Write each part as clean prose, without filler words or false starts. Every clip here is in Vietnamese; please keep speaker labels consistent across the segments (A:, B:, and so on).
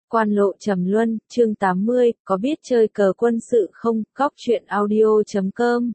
A: Quan lộ trầm luân, chương 80, có biết chơi cờ quân sự không? Góc truyện audio.com.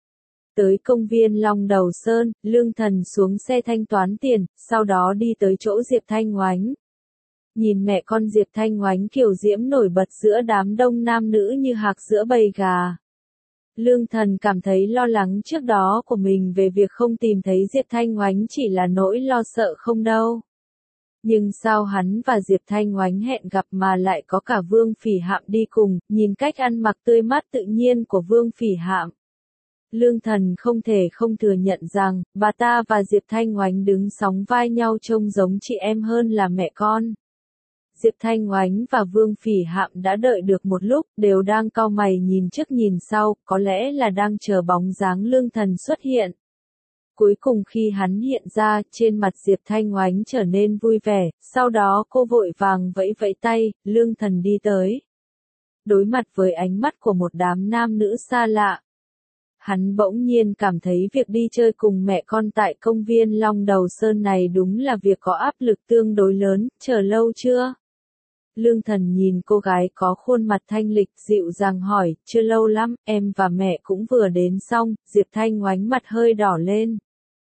A: Tới công viên Long Đầu Sơn, Lương Thần xuống xe thanh toán tiền, sau đó đi tới chỗ Diệp Thanh Oánh. Nhìn mẹ con Diệp Thanh Oánh kiều diễm nổi bật giữa đám đông nam nữ như hạc giữa bầy gà. Lương Thần cảm thấy lo lắng trước đó của mình về việc không tìm thấy Diệp Thanh Oánh chỉ là nỗi lo sợ không đâu. Nhưng sao hắn và Diệp Thanh Oánh hẹn gặp mà lại có cả Vương Phỉ Hạm đi cùng, nhìn cách ăn mặc tươi mát tự nhiên của Vương Phỉ Hạm. Lương Thần không thể không thừa nhận rằng, bà ta và Diệp Thanh Oánh đứng sóng vai nhau trông giống chị em hơn là mẹ con. Diệp Thanh Oánh và Vương Phỉ Hạm đã đợi được một lúc, đều đang cau mày nhìn trước nhìn sau, có lẽ là đang chờ bóng dáng Lương Thần xuất hiện. Cuối cùng khi hắn hiện ra, trên mặt Diệp Thanh Oánh trở nên vui vẻ, sau đó cô vội vàng vẫy vẫy tay, Lương Thần đi tới. Đối mặt với ánh mắt của một đám nam nữ xa lạ, hắn bỗng nhiên cảm thấy việc đi chơi cùng mẹ con tại công viên Long Đầu Sơn này đúng là việc có áp lực tương đối lớn, chờ lâu chưa? Lương Thần nhìn cô gái có khuôn mặt thanh lịch dịu dàng hỏi, chưa lâu lắm, em và mẹ cũng vừa đến xong, Diệp Thanh Oánh mặt hơi đỏ lên.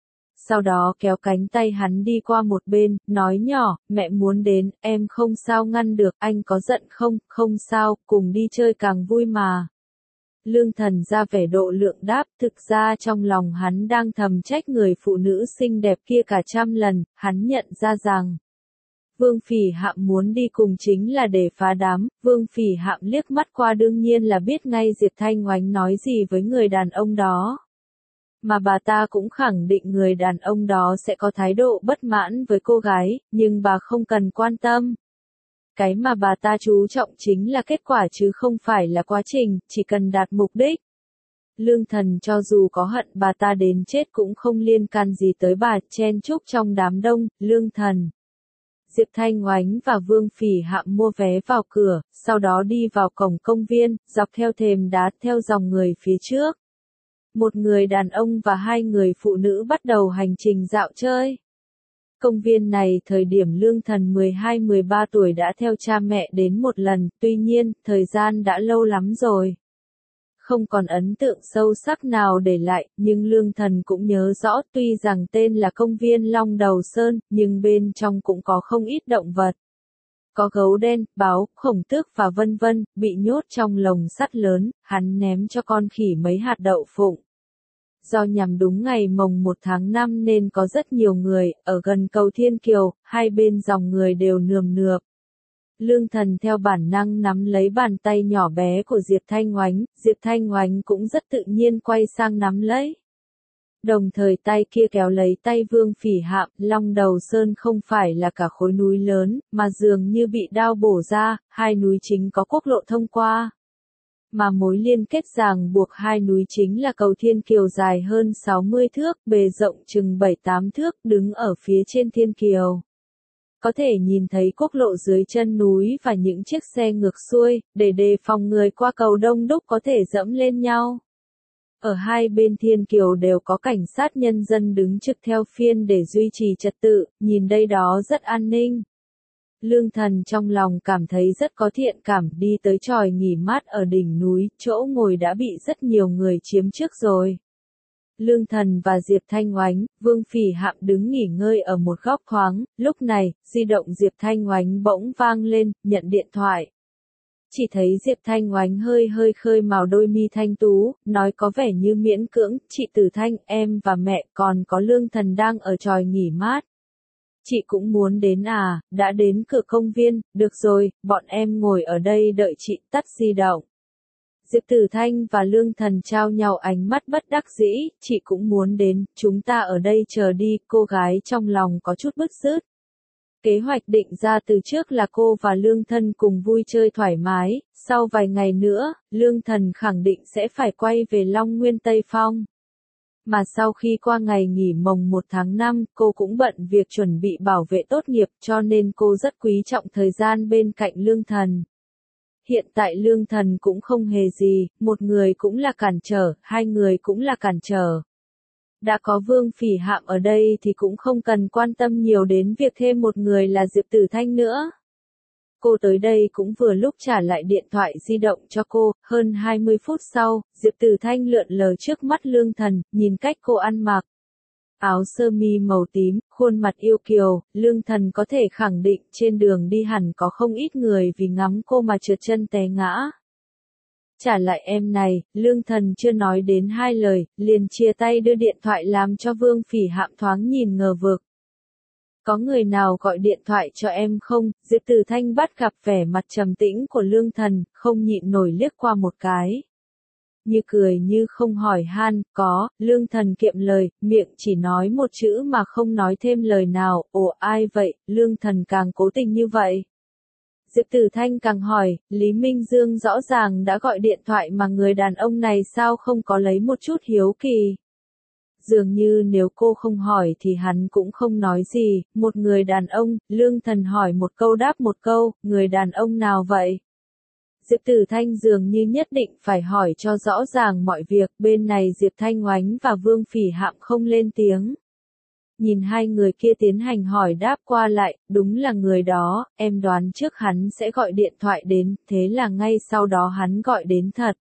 A: Sau đó kéo cánh tay hắn đi qua một bên, nói nhỏ, mẹ muốn đến, em không sao ngăn được, anh có giận không? Không sao, cùng đi chơi càng vui mà. Lương Thần ra vẻ độ lượng đáp, thực ra trong lòng hắn đang thầm trách người phụ nữ xinh đẹp kia cả trăm lần, hắn nhận ra rằng Vương Phỉ Hạm muốn đi cùng chính là để phá đám. Vương Phỉ Hạm liếc mắt qua đương nhiên là biết ngay Diệp Thanh Oánh nói gì với người đàn ông đó. Mà bà ta cũng khẳng định người đàn ông đó sẽ có thái độ bất mãn với cô gái, nhưng bà không cần quan tâm. Cái mà bà ta chú trọng chính là kết quả chứ không phải là quá trình, chỉ cần đạt mục đích. Lương Thần cho dù có hận bà ta đến chết cũng không liên can gì tới bà, chen chúc trong đám đông. Lương Thần, Diệp Thanh Oánh và Vương Phỉ Hạm mua vé vào cửa, sau đó đi vào cổng công viên, dọc theo thềm đá theo dòng người phía trước. Một người đàn ông và hai người phụ nữ bắt đầu hành trình dạo chơi. Công viên này thời điểm Lương Thần 12-13 tuổi đã theo cha mẹ đến một lần, tuy nhiên, thời gian đã lâu lắm rồi. Không còn ấn tượng sâu sắc nào để lại, nhưng Lương Thần cũng nhớ rõ tuy rằng tên là công viên Long Đầu Sơn, nhưng bên trong cũng có không ít động vật. Có gấu đen, báo, khổng tước và vân vân, bị nhốt trong lồng sắt lớn, hắn ném cho con khỉ mấy hạt đậu phụng. Do nhằm đúng ngày mồng 1 tháng 5 nên có rất nhiều người, ở gần cầu Thiên Kiều, hai bên dòng người đều nườm nượp. Lương Thần theo bản năng nắm lấy bàn tay nhỏ bé của Diệp Thanh Oánh, Diệp Thanh Oánh cũng rất tự nhiên quay sang nắm lấy. Đồng thời tay kia kéo lấy tay Vương Phỉ Hạm, Long Đầu Sơn không phải là cả khối núi lớn, mà dường như bị đao bổ ra, hai núi chính có quốc lộ thông qua. Mà mối liên kết ràng buộc hai núi chính là cầu Thiên Kiều dài hơn 60 thước, bề rộng chừng 7-8 thước, đứng ở phía trên Thiên Kiều. Có thể nhìn thấy quốc lộ dưới chân núi và những chiếc xe ngược xuôi, để đề phòng người qua cầu đông đúc có thể dẫm lên nhau. Ở hai bên Thiên Kiều đều có cảnh sát nhân dân đứng trực theo phiên để duy trì trật tự, nhìn đây đó rất an ninh. Lương Thần trong lòng cảm thấy rất có thiện cảm, đi tới chòi nghỉ mát ở đỉnh núi, chỗ ngồi đã bị rất nhiều người chiếm trước rồi. Lương Thần và Diệp Thanh Oánh, Vương Phỉ Hạm đứng nghỉ ngơi ở một góc thoáng, lúc này, di động Diệp Thanh Oánh bỗng vang lên, nhận điện thoại. Chỉ thấy Diệp Thanh Oánh hơi khơi màu đôi mi thanh tú, nói có vẻ như miễn cưỡng, chị Tử Thanh, em và mẹ còn có Lương Thần đang ở chòi nghỉ mát. Chị cũng muốn đến à, đã đến cửa công viên, được rồi, bọn em ngồi ở đây đợi chị, tắt di động. Diệp Tử Thanh và Lương Thần trao nhau ánh mắt bất đắc dĩ, chị cũng muốn đến, chúng ta ở đây chờ đi, cô gái trong lòng có chút bứt rứt. Kế hoạch định ra từ trước là cô và Lương Thần cùng vui chơi thoải mái, sau vài ngày nữa, Lương Thần khẳng định sẽ phải quay về Long Nguyên Tây Phong. Mà sau khi qua ngày nghỉ mồng 1 tháng 5, cô cũng bận việc chuẩn bị bảo vệ tốt nghiệp cho nên cô rất quý trọng thời gian bên cạnh Lương Thần. Hiện tại Lương Thần cũng không hề gì, một người cũng là cản trở, hai người cũng là cản trở. Đã có Vương Phỉ Hạm ở đây thì cũng không cần quan tâm nhiều đến việc thêm một người là Diệp Tử Thanh nữa. Cô tới đây cũng vừa lúc trả lại điện thoại di động cho cô, hơn 20 phút sau, Diệp Tử Thanh lượn lờ trước mắt Lương Thần, nhìn cách cô ăn mặc. Áo sơ mi màu tím, khuôn mặt yêu kiều, Lương Thần có thể khẳng định trên đường đi hẳn có không ít người vì ngắm cô mà trượt chân té ngã. Trả lại em này, Lương Thần chưa nói đến hai lời, liền chia tay đưa điện thoại làm cho Vương Phỉ Hạm thoáng nhìn ngờ vực. Có người nào gọi điện thoại cho em không? Diệp Tử Thanh bắt gặp vẻ mặt trầm tĩnh của Lương Thần, không nhịn nổi liếc qua một cái. Như cười như không hỏi han, có, Lương Thần kiệm lời, miệng chỉ nói một chữ mà không nói thêm lời nào, ồ ai vậy, Lương Thần càng cố tình như vậy. Diệp Tử Thanh càng hỏi, Lý Minh Dương rõ ràng đã gọi điện thoại mà người đàn ông này sao không có lấy một chút hiếu kỳ. Dường như nếu cô không hỏi thì hắn cũng không nói gì, một người đàn ông, Lương Thần hỏi một câu đáp một câu, người đàn ông nào vậy? Diệp Tử Thanh dường như nhất định phải hỏi cho rõ ràng mọi việc, bên này Diệp Thanh Oánh và Vương Phỉ Hạm không lên tiếng. Nhìn hai người kia tiến hành hỏi đáp qua lại, đúng là người đó, em đoán trước hắn sẽ gọi điện thoại đến, thế là ngay sau đó hắn gọi đến thật.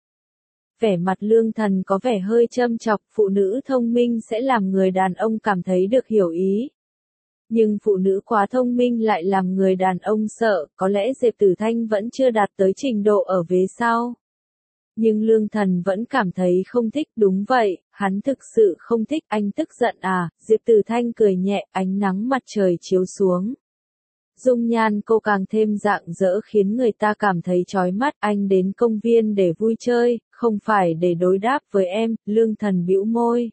A: Vẻ mặt Lương Thần có vẻ hơi châm chọc, phụ nữ thông minh sẽ làm người đàn ông cảm thấy được hiểu ý. Nhưng phụ nữ quá thông minh lại làm người đàn ông sợ, có lẽ Diệp Tử Thanh vẫn chưa đạt tới trình độ ở vế sau. Nhưng Lương Thần vẫn cảm thấy không thích, đúng vậy, hắn thực sự không thích, anh tức giận à, Diệp Tử Thanh cười nhẹ, ánh nắng mặt trời chiếu xuống. Dung nhan cô càng thêm rạng rỡ khiến người ta cảm thấy chói mắt, anh đến công viên để vui chơi, không phải để đối đáp với em, Lương Thần bĩu môi.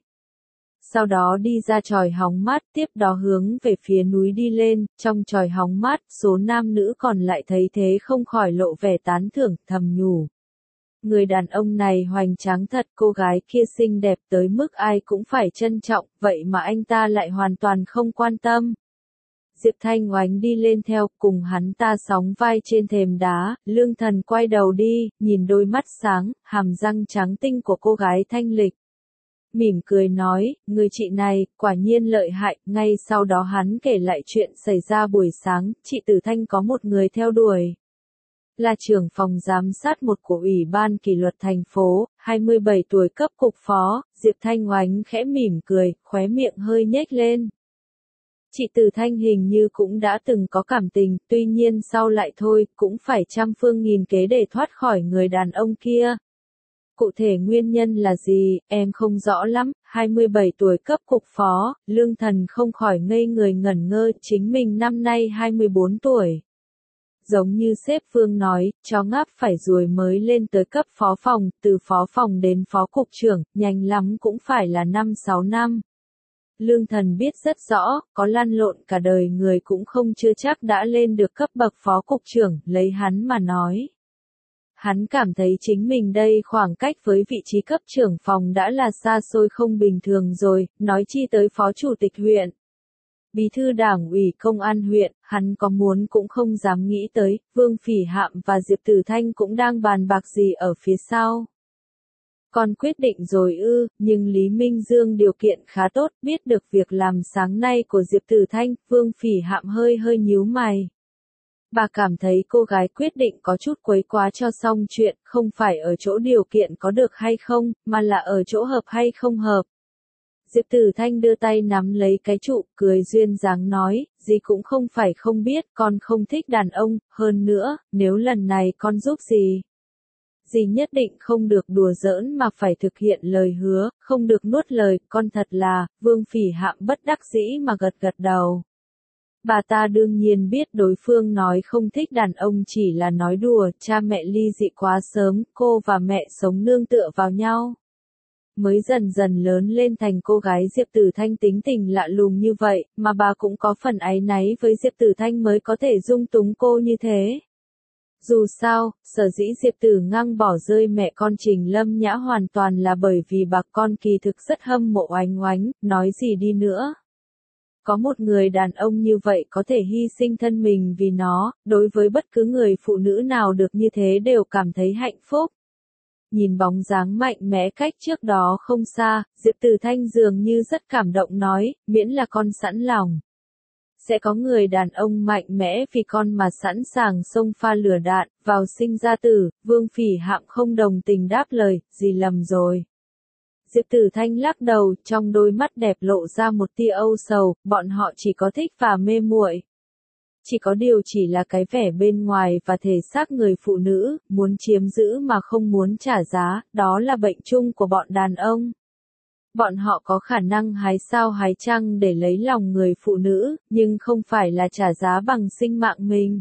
A: Sau đó đi ra chòi hóng mát, tiếp đó hướng về phía núi đi lên, trong chòi hóng mát, số nam nữ còn lại thấy thế không khỏi lộ vẻ tán thưởng, thầm nhủ. Người đàn ông này hoành tráng thật, cô gái kia xinh đẹp tới mức ai cũng phải trân trọng, vậy mà anh ta lại hoàn toàn không quan tâm. Diệp Thanh Oánh đi lên theo, cùng hắn ta sóng vai trên thềm đá, Lương Thần quay đầu đi, nhìn đôi mắt sáng, hàm răng trắng tinh của cô gái thanh lịch. Mỉm cười nói, người chị này, quả nhiên lợi hại, ngay sau đó hắn kể lại chuyện xảy ra buổi sáng, chị Tử Thanh có một người theo đuổi. Là trưởng phòng giám sát một của Ủy ban kỷ luật thành phố, 27 tuổi cấp cục phó, Diệp Thanh Oánh khẽ mỉm cười, khóe miệng hơi nhếch lên. Chị Tử Thanh hình như cũng đã từng có cảm tình, tuy nhiên sau lại thôi, cũng phải trăm phương nghìn kế để thoát khỏi người đàn ông kia. Cụ thể nguyên nhân là gì, em không rõ lắm, 27 tuổi cấp cục phó, Lương Thần không khỏi ngây người ngẩn ngơ, chính mình năm nay 24 tuổi. Giống như sếp Vương nói, chó ngáp phải ruồi mới lên tới cấp phó phòng, từ phó phòng đến phó cục trưởng, nhanh lắm cũng phải là 5-6 năm. Lương Thần biết rất rõ, có lăn lộn cả đời người cũng không chưa chắc đã lên được cấp bậc phó cục trưởng, lấy hắn mà nói. Hắn cảm thấy chính mình đây khoảng cách với vị trí cấp trưởng phòng đã là xa xôi không bình thường rồi, nói chi tới phó chủ tịch huyện. Bí thư đảng ủy công an huyện, hắn có muốn cũng không dám nghĩ tới, Vương Phỉ Hạm và Diệp Tử Thanh cũng đang bàn bạc gì ở phía sau. Con quyết định rồi ư, nhưng Lý Minh Dương điều kiện khá tốt, biết được việc làm sáng nay của Diệp Tử Thanh, Vương Phỉ Hạm hơi nhíu mày. Bà cảm thấy cô gái quyết định có chút quấy quá cho xong chuyện, không phải ở chỗ điều kiện có được hay không, mà là ở chỗ hợp hay không hợp. Diệp Tử Thanh đưa tay nắm lấy cái trụ, cười duyên dáng nói, dì cũng không phải không biết, con không thích đàn ông, hơn nữa, nếu lần này con giúp dì. Dì nhất định không được đùa giỡn mà phải thực hiện lời hứa, không được nuốt lời, con thật là, Vương Phỉ Hạm bất đắc dĩ mà gật đầu. Bà ta đương nhiên biết đối phương nói không thích đàn ông chỉ là nói đùa, cha mẹ ly dị quá sớm, cô và mẹ sống nương tựa vào nhau. Mới dần dần lớn lên thành cô gái Diệp Tử Thanh tính tình lạ lùng như vậy, mà bà cũng có phần áy náy với Diệp Tử Thanh mới có thể dung túng cô như thế. Dù sao, sở dĩ Diệp Tử Ngăng bỏ rơi mẹ con Trình Lâm Nhã hoàn toàn là bởi vì bà con kỳ thực rất hâm mộ Oánh Oánh, nói gì đi nữa. Có một người đàn ông như vậy có thể hy sinh thân mình vì nó, đối với bất cứ người phụ nữ nào được như thế đều cảm thấy hạnh phúc. Nhìn bóng dáng mạnh mẽ cách trước đó không xa, Diệp Tử Thanh dường như rất cảm động nói, miễn là con sẵn lòng. Sẽ có người đàn ông mạnh mẽ vì con mà sẵn sàng xông pha lửa đạn, vào sinh ra tử, Vương Phỉ Hạm không đồng tình đáp lời, gì lầm rồi. Diệp Tử Thanh lắc đầu, trong đôi mắt đẹp lộ ra một tia âu sầu, bọn họ chỉ có thích và mê muội. Chỉ có điều chỉ là cái vẻ bên ngoài và thể xác người phụ nữ, muốn chiếm giữ mà không muốn trả giá, đó là bệnh chung của bọn đàn ông. Bọn họ có khả năng hái sao hái trăng để lấy lòng người phụ nữ, nhưng không phải là trả giá bằng sinh mạng mình.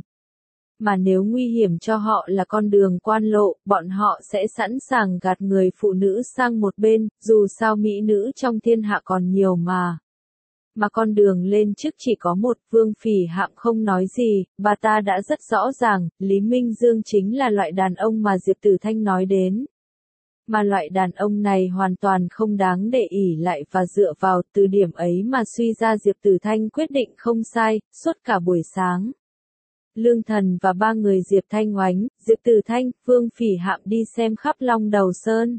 A: Mà nếu nguy hiểm cho họ là con đường quan lộ, bọn họ sẽ sẵn sàng gạt người phụ nữ sang một bên, dù sao mỹ nữ trong thiên hạ còn nhiều mà. Mà con đường lên chức chỉ có một, Vương Phỉ Hạm không nói gì, bà ta đã rất rõ ràng, Lý Minh Dương chính là loại đàn ông mà Diệp Tử Thanh nói đến. Mà loại đàn ông này hoàn toàn không đáng để ỷ lại và dựa vào, từ điểm ấy mà suy ra Diệp Tử Thanh quyết định không sai, suốt cả buổi sáng. Lương Thần và ba người Diệp Thanh Oánh, Diệp Tử Thanh, Vương Phỉ Hạm đi xem khắp Long Đầu Sơn.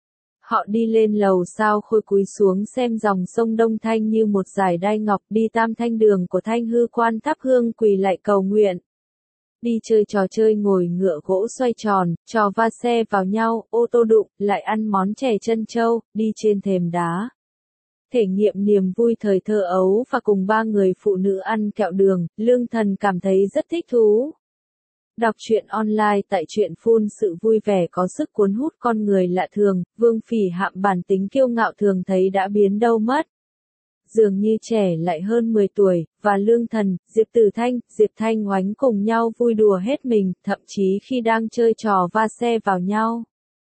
A: Họ đi lên lầu sao Khôi cúi xuống xem dòng sông Đông Thanh như một dải đai ngọc, đi Tam Thanh đường của Thanh Hư Quan thắp hương quỳ lại cầu nguyện. Đi chơi trò chơi ngồi ngựa gỗ xoay tròn, trò va xe vào nhau, ô tô đụng, lại ăn món chè chân trâu, đi trên thềm đá. Thể nghiệm niềm vui thời thơ ấu và cùng ba người phụ nữ ăn kẹo đường, Lương Thần cảm thấy rất thích thú. Đọc truyện online tại truyện phun sự vui vẻ có sức cuốn hút con người lạ thường, Vương Phỉ Hạm bản tính kiêu ngạo thường thấy đã biến đâu mất. Dường như trẻ lại hơn 10 tuổi, và Lương Thần, Diệp Tử Thanh, Diệp Thanh Oánh cùng nhau vui đùa hết mình, thậm chí khi đang chơi trò va xe vào nhau.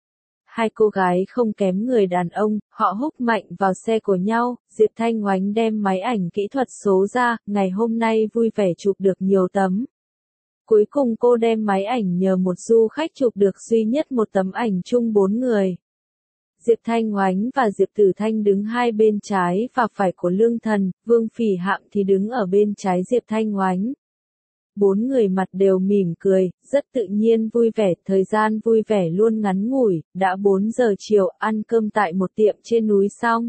A: Hai cô gái không kém người đàn ông, họ húc mạnh vào xe của nhau, Diệp Thanh Oánh đem máy ảnh kỹ thuật số ra, ngày hôm nay vui vẻ chụp được nhiều tấm. Cuối cùng cô đem máy ảnh nhờ một du khách chụp được duy nhất một tấm ảnh chung 4 người. Diệp Thanh Oánh và Diệp Tử Thanh đứng hai bên trái và phải của Lương Thần, Vương Phỉ Hạm thì đứng ở bên trái Diệp Thanh Oánh. 4 người mặt đều mỉm cười, rất tự nhiên vui vẻ, thời gian vui vẻ luôn ngắn ngủi, đã 4 giờ chiều, ăn cơm tại một tiệm trên núi xong.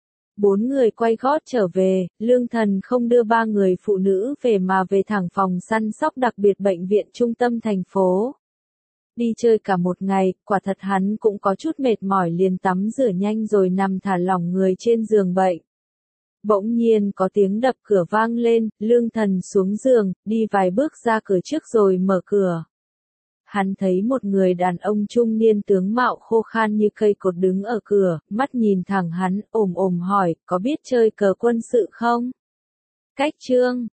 A: 4 người quay gót trở về, Lương Thần không đưa 3 người phụ nữ về mà về thẳng phòng săn sóc đặc biệt bệnh viện trung tâm thành phố. Đi chơi cả một ngày, quả thật hắn cũng có chút mệt mỏi, liền tắm rửa nhanh rồi nằm thả lỏng người trên giường bệnh. Bỗng nhiên có tiếng đập cửa vang lên, Lương Thần xuống giường, đi vài bước ra cửa trước rồi mở cửa. Hắn thấy một người đàn ông trung niên tướng mạo khô khan như cây cột đứng ở cửa, mắt nhìn thẳng hắn, ồm ồm hỏi, có biết chơi cờ quân sự không? Cách chương